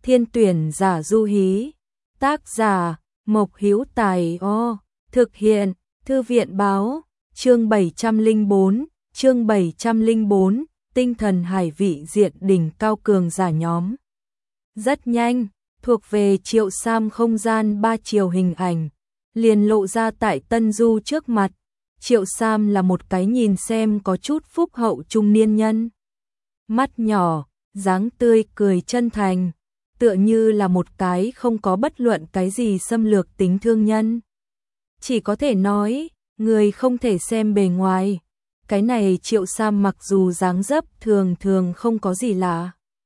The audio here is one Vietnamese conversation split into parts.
Thiên tuyển giả du hí. Tác giả Mộc Hữu Tài. Thực hiện Thư viện báo. Chương 704, tinh thần hải vị diện đỉnh cao cường giả nhóm. Rất nhanh, thuộc về Triệu Sam không gian 3 chiều hình ảnh, liền lộ ra tại Tân Du trước mặt. Triệu Sam là một cái nhìn xem có chút phúc hậu trung niên nhân. Mắt nhỏ, dáng tươi cười chân thành, tựa như là một cái không có bất luận cái gì xâm lược tính thương nhân. Chỉ có thể nói, người không thể xem bề ngoài. Cái này Triệu Sam mặc dù dáng dấp thường thường không có gì lạ,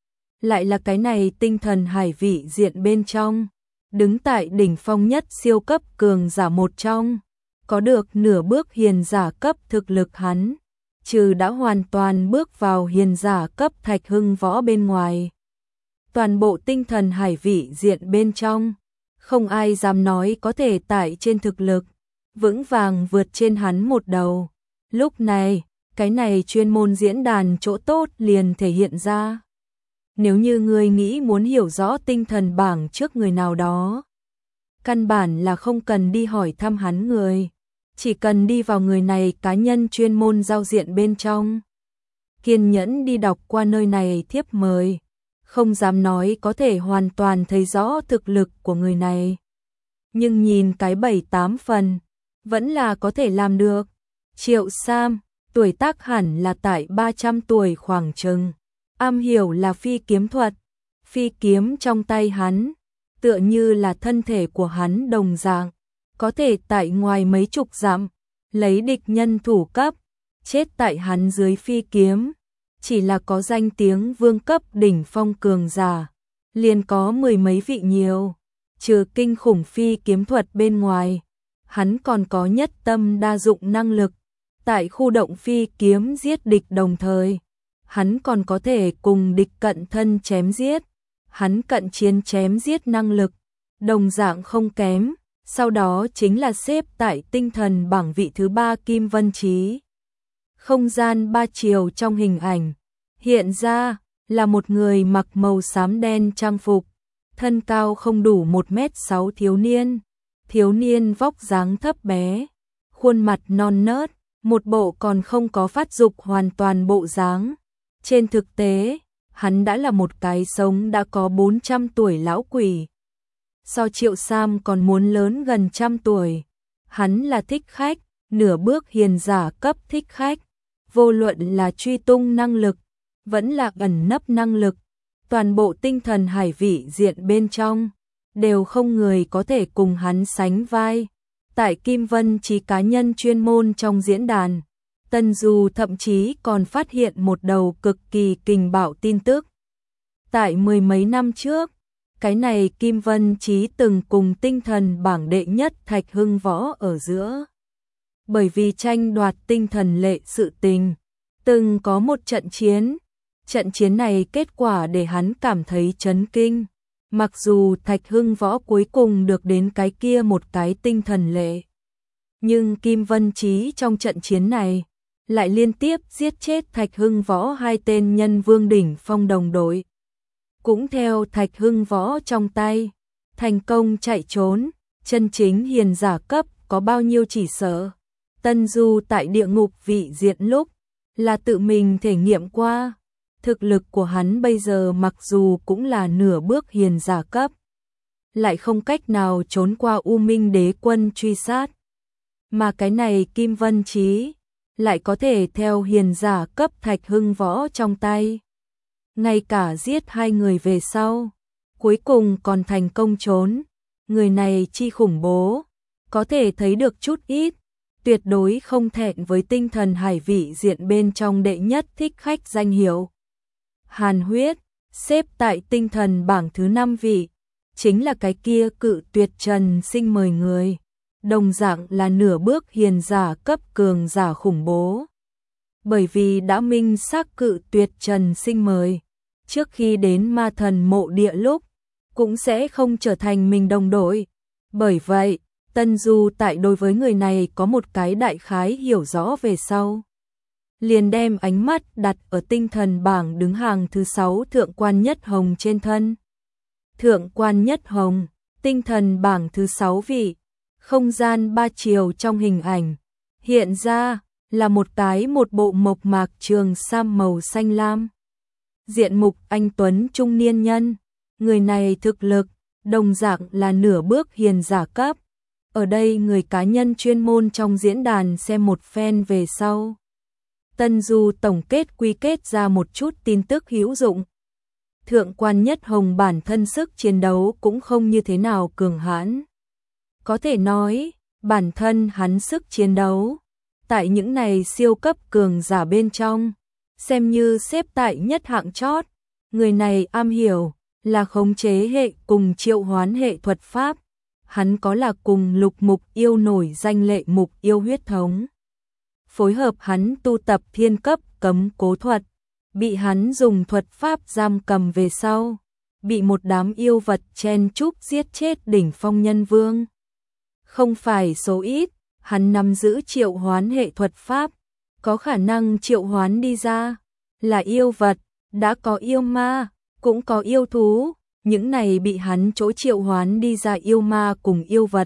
lại là cái này tinh thần hải vị diện bên trong, đứng tại đỉnh phong nhất siêu cấp cường giả một trong, có được nửa bước hiền giả cấp thực lực hắn, trừ đã hoàn toàn bước vào hiền giả cấp Thạch Hưng Võ bên ngoài. Toàn bộ tinh thần hải vị diện bên trong, không ai dám nói có thể tại trên thực lực vững vàng vượt trên hắn một đầu. Lúc này, cái này chuyên môn diễn đàn chỗ tốt liền thể hiện ra. Nếu như người nghĩ muốn hiểu rõ tinh thần bảng trước người nào đó, căn bản là không cần đi hỏi thăm hắn người, chỉ cần đi vào người này cá nhân chuyên môn giao diện bên trong, kiên nhẫn đi đọc qua nơi này thiếp mời, không dám nói có thể hoàn toàn thấy rõ thực lực của người này, nhưng nhìn cái 7-8 phần, vẫn là có thể làm được. Triệu Sam, tuổi tác hẳn là tại 300 tuổi khoảng chừng, am hiểu là phi kiếm thuật, phi kiếm trong tay hắn, tựa như là thân thể của hắn đồng dạng, có thể tại ngoài mấy chục dặm, lấy địch nhân thủ cấp, chết tại hắn dưới phi kiếm, chỉ là có danh tiếng vương cấp đỉnh phong cường giả, liền có mười mấy vị nhiều, trừ kinh khủng phi kiếm thuật bên ngoài, hắn còn có nhất tâm đa dụng năng lực, tại khu động phi kiếm giết địch đồng thời, hắn còn có thể cùng địch cận thân chém giết, hắn cận chiến chém giết năng lực, đồng dạng không kém, sau đó chính là xếp tại tinh thần bảng vị thứ 3 Kim Vân Chí. Không gian 3 chiều trong hình ảnh, hiện ra là một người mặc màu xám đen trang phục, thân cao không đủ 1m6 thiếu niên vóc dáng thấp bé, khuôn mặt non nớt, một bộ còn không có phát dục hoàn toàn bộ dáng. Trên thực tế, hắn đã là một cái sống đã có 400 tuổi lão quỷ. So Triệu Sam còn muốn lớn gần 100 tuổi. Hắn là thích khách, nửa bước hiền giả cấp thích khách. Vô luận là truy tung năng lực, vẫn là ẩn nấp năng lực. Toàn bộ tinh thần hải vị diện bên trong, đều không người có thể cùng hắn sánh vai. Tại Kim Vân Chí cá nhân chuyên môn trong diễn đàn, Tân Du thậm chí còn phát hiện một đầu cực kỳ kình bạo tin tức. Tại mười mấy năm trước, cái này Kim Vân Chí từng cùng tinh thần bảng đệ nhất Thạch Hưng Võ ở giữa. Bởi vì tranh đoạt tinh thần lệ sự tình, từng có một trận chiến này kết quả để hắn cảm thấy chấn kinh. Mặc dù Thạch Hưng Võ cuối cùng được đến cái kia một cái tinh thần lệ, nhưng Kim Vân Chí trong trận chiến này lại liên tiếp giết chết Thạch Hưng Võ 2 tên nhân vương đỉnh phong đồng đội. Cũng theo Thạch Hưng Võ trong tay, thành công chạy trốn, chân chính hiền giả cấp có bao nhiêu chỉ sợ. Tân Du tại địa ngục vị diện lúc là tự mình thể nghiệm qua. Thực lực của hắn bây giờ mặc dù cũng là nửa bước hiền giả cấp, lại không cách nào trốn qua U Minh Đế quân truy sát. Mà cái này Kim Vân Chí lại có thể theo hiền giả cấp Thạch Hưng Võ trong tay. Ngay cả giết 2 người về sau, cuối cùng còn thành công trốn. Người này chi khủng bố, có thể thấy được chút ít, tuyệt đối không thẹn với tinh thần hải vị diện bên trong đệ nhất thích khách danh hiệu. Hàn Huyết, xếp tại tinh thần bảng thứ 5 vị, chính là cái kia cự tuyệt Trần Sinh mời người, đồng dạng là nửa bước hiền giả cấp cường giả khủng bố. Bởi vì đã minh xác cự tuyệt Trần Sinh mời, trước khi đến ma thần mộ địa lúc, cũng sẽ không trở thành mình đồng đội. Bởi vậy, Tân Du tại đối với người này có một cái đại khái hiểu rõ về sau. Liền đem ánh mắt đặt ở tinh thần bảng đứng hàng thứ 6 thượng quan nhất hồng trên thân. Thượng quan Nhất Hồng, tinh thần bảng thứ 6 vị, không gian 3 chiều trong hình ảnh. Hiện ra là một bộ mộc mạc trường sam màu xanh lam. Diện mục anh tuấn trung niên nhân, người này thực lực đồng dạng là nửa bước hiền giả cấp. Ở đây người cá nhân chuyên môn trong diễn đàn xem một phen về sau. Tân Du tổng kết quy kết ra một chút tin tức hữu dụng. Thượng quan Nhất Hồng bản thân sức chiến đấu cũng không như thế nào cường hãn. Có thể nói, bản thân hắn sức chiến đấu tại những này siêu cấp cường giả bên trong, xem như xếp tại nhất hạng chót. Người này am hiểu là khống chế hệ cùng triệu hoán hệ thuật pháp. Hắn có là cùng lục mục yêu nổi danh lệ mục yêu huyết thống. Phối hợp hắn tu tập thiên cấp cấm cố thuật, bị hắn dùng thuật pháp giam cầm về sau, bị một đám yêu vật chen chúc giết chết đỉnh phong nhân vương. Không phải số ít, hắn nắm giữ triệu hoán hệ thuật pháp, có khả năng triệu hoán đi ra là yêu vật, đã có yêu ma, cũng có yêu thú. Những này bị hắn chỗ triệu hoán đi ra yêu ma cùng yêu vật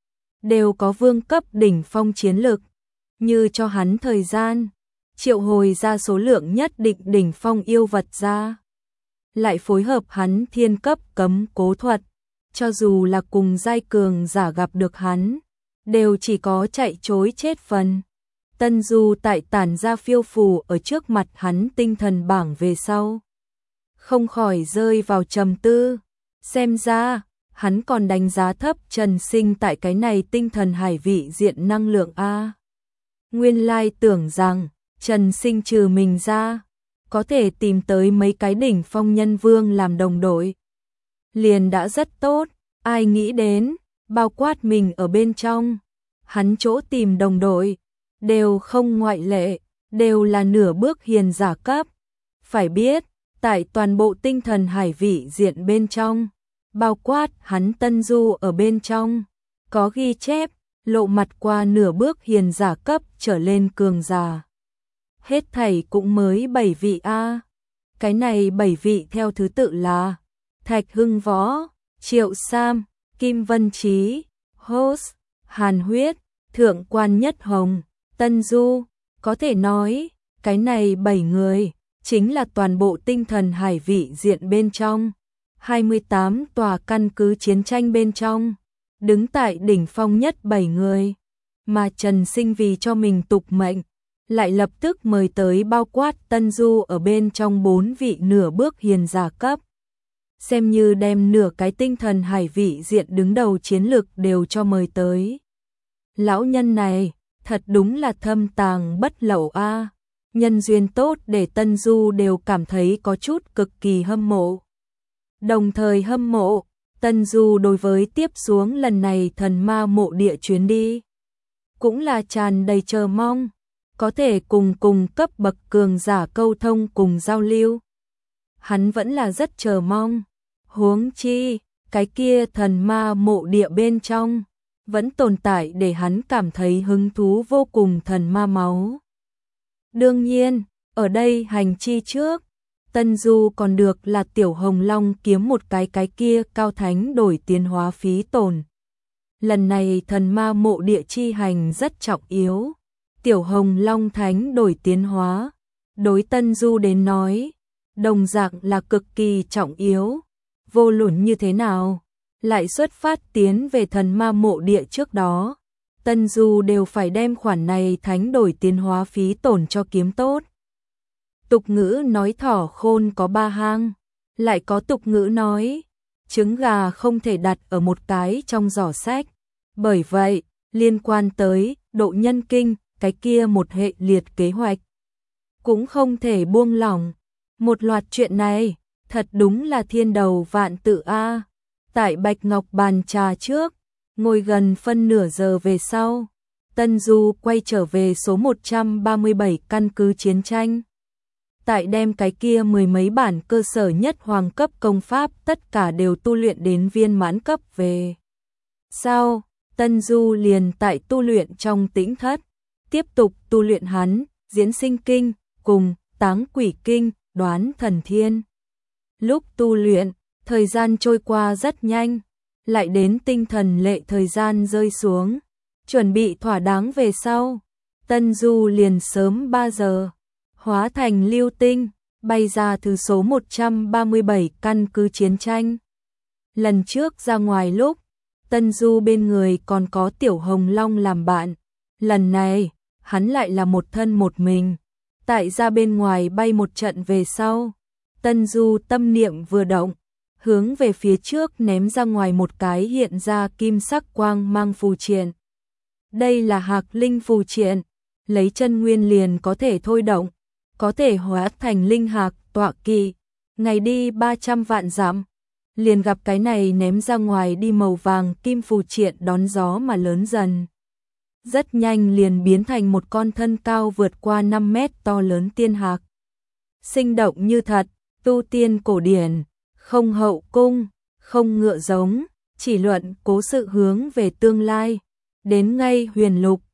đều có vương cấp đỉnh phong chiến lực, như cho hắn thời gian triệu hồi ra số lượng nhất định đỉnh phong yêu vật ra, lại phối hợp hắn thiên cấp cấm cố thuật, cho dù là cùng giai cường giả gặp được hắn, đều chỉ có chạy trối chết phần. Tân Du tại tản ra phiêu phù ở trước mặt hắn tinh thần bảng về sau, không khỏi rơi vào trầm tư. Xem ra, hắn còn đánh giá thấp Trần Sinh tại cái này tinh thần hải vị diện năng lượng A. Nguyên lai tưởng rằng, Trần Sinh trừ mình ra, có thể tìm tới mấy cái đỉnh phong nhân vương làm đồng đội. Liền đã rất tốt, ai nghĩ đến, bao quát mình ở bên trong. Hắn chỗ tìm đồng đội, đều không ngoại lệ, đều là nửa bước hiền giả cấp. Phải biết, tại toàn bộ tinh thần hải vị diện bên trong, bao quát hắn Tân Du ở bên trong, có ghi chép, lộ mặt qua nửa bước hiền giả cấp trở lên cường giả. Hết thảy cũng mới 7 vị A. Cái này 7 vị theo thứ tự là Thạch Hưng Võ, Triệu Sam, Kim Vân Trí, Host, Hàn Huyết, Thượng quan Nhất Hồng, Tân Du. Có thể nói, cái này 7 người chính là toàn bộ tinh thần hải vị diện bên trong, 28 tòa căn cứ chiến tranh bên trong, đứng tại đỉnh phong nhất 7 người, mà Trần Sinh vì cho mình tục mệnh, lại lập tức mời tới bao quát Tân Du ở bên trong 4 vị nửa bước hiền giả cấp. Xem như đem nửa cái tinh thần hải vị diện đứng đầu chiến lược đều cho mời tới. Lão nhân này, thật đúng là thâm tàng bất lậu a. Nhân duyên tốt để Tân Du đều cảm thấy có chút cực kỳ hâm mộ. Đồng thời hâm mộ, Tân Du đối với tiếp xuống lần này thần ma mộ địa chuyến đi, cũng là tràn đầy chờ mong, có thể cùng cấp bậc cường giả câu thông cùng giao lưu. Hắn vẫn là rất chờ mong, huống chi, cái kia thần ma mộ địa bên trong, vẫn tồn tại để hắn cảm thấy hứng thú vô cùng thần ma máu. Đương nhiên, ở đây hành chi trước, Tân Du còn được là Tiểu Hồng Long kiếm một cái kia cao thánh đổi tiến hóa phí tổn. Lần này thần ma mộ địa chi hành rất trọng yếu. Tiểu Hồng Long thánh đổi tiến hóa, đối Tân Du đến nói, đồng dạng là cực kỳ trọng yếu. Vô luận như thế nào, lại xuất phát tiến về thần ma mộ địa trước đó, Tân Du đều phải đem khoản này thánh đổi tiến hóa phí tổn cho kiếm tốt. Tục ngữ nói thỏ khôn có 3 hang, lại có tục ngữ nói, trứng gà không thể đặt ở một cái trong giỏ sách. Bởi vậy, liên quan tới độ nhân kinh, cái kia một hệ liệt kế hoạch, cũng không thể buông lỏng. Một loạt chuyện này, thật đúng là thiên đầu vạn tự A. Tại Bạch Ngọc bàn trà trước, ngồi gần phân nửa giờ về sau, Tân Du quay trở về số 137 căn cứ chiến tranh. Tại đem cái kia mười mấy bản cơ sở nhất hoàng cấp công pháp tất cả đều tu luyện đến viên mãn cấp về. Sau, Tân Du liền tại tu luyện trong tĩnh thất, tiếp tục tu luyện hắn, diễn sinh kinh, cùng táng quỷ kinh, đoán thần thiên. Lúc tu luyện, Thời gian trôi qua rất nhanh, lại đến tinh thần lệ thời gian rơi xuống, chuẩn bị thỏa đáng về sau. Tân Du liền sớm 3 giờ, hóa thành lưu tinh, bay ra từ số 137 căn cứ chiến tranh. Lần trước ra ngoài lúc, Tân Du bên người còn có Tiểu Hồng Long làm bạn. Lần này, hắn lại là một thân một mình. Tại ra bên ngoài bay một trận về sau, Tân Du tâm niệm vừa động, hướng về phía trước ném ra ngoài một cái hiện ra kim sắc quang mang phù triện. Đây là Hạc Linh phù triện, lấy chân nguyên liền có thể thôi động, có thể hóa thành linh hạc tọa kỵ, ngày đi 300 vạn dặm. Liền gặp cái này ném ra ngoài đi màu vàng kim phù triện đón gió mà lớn dần. Rất nhanh liền biến thành một con thân cao vượt qua 5 mét to lớn tiên hạc. Sinh động như thật, tu tiên cổ điển, không hậu cung, không ngựa giống, chỉ luận cố sự hướng về tương lai. Đến ngay huyền lục,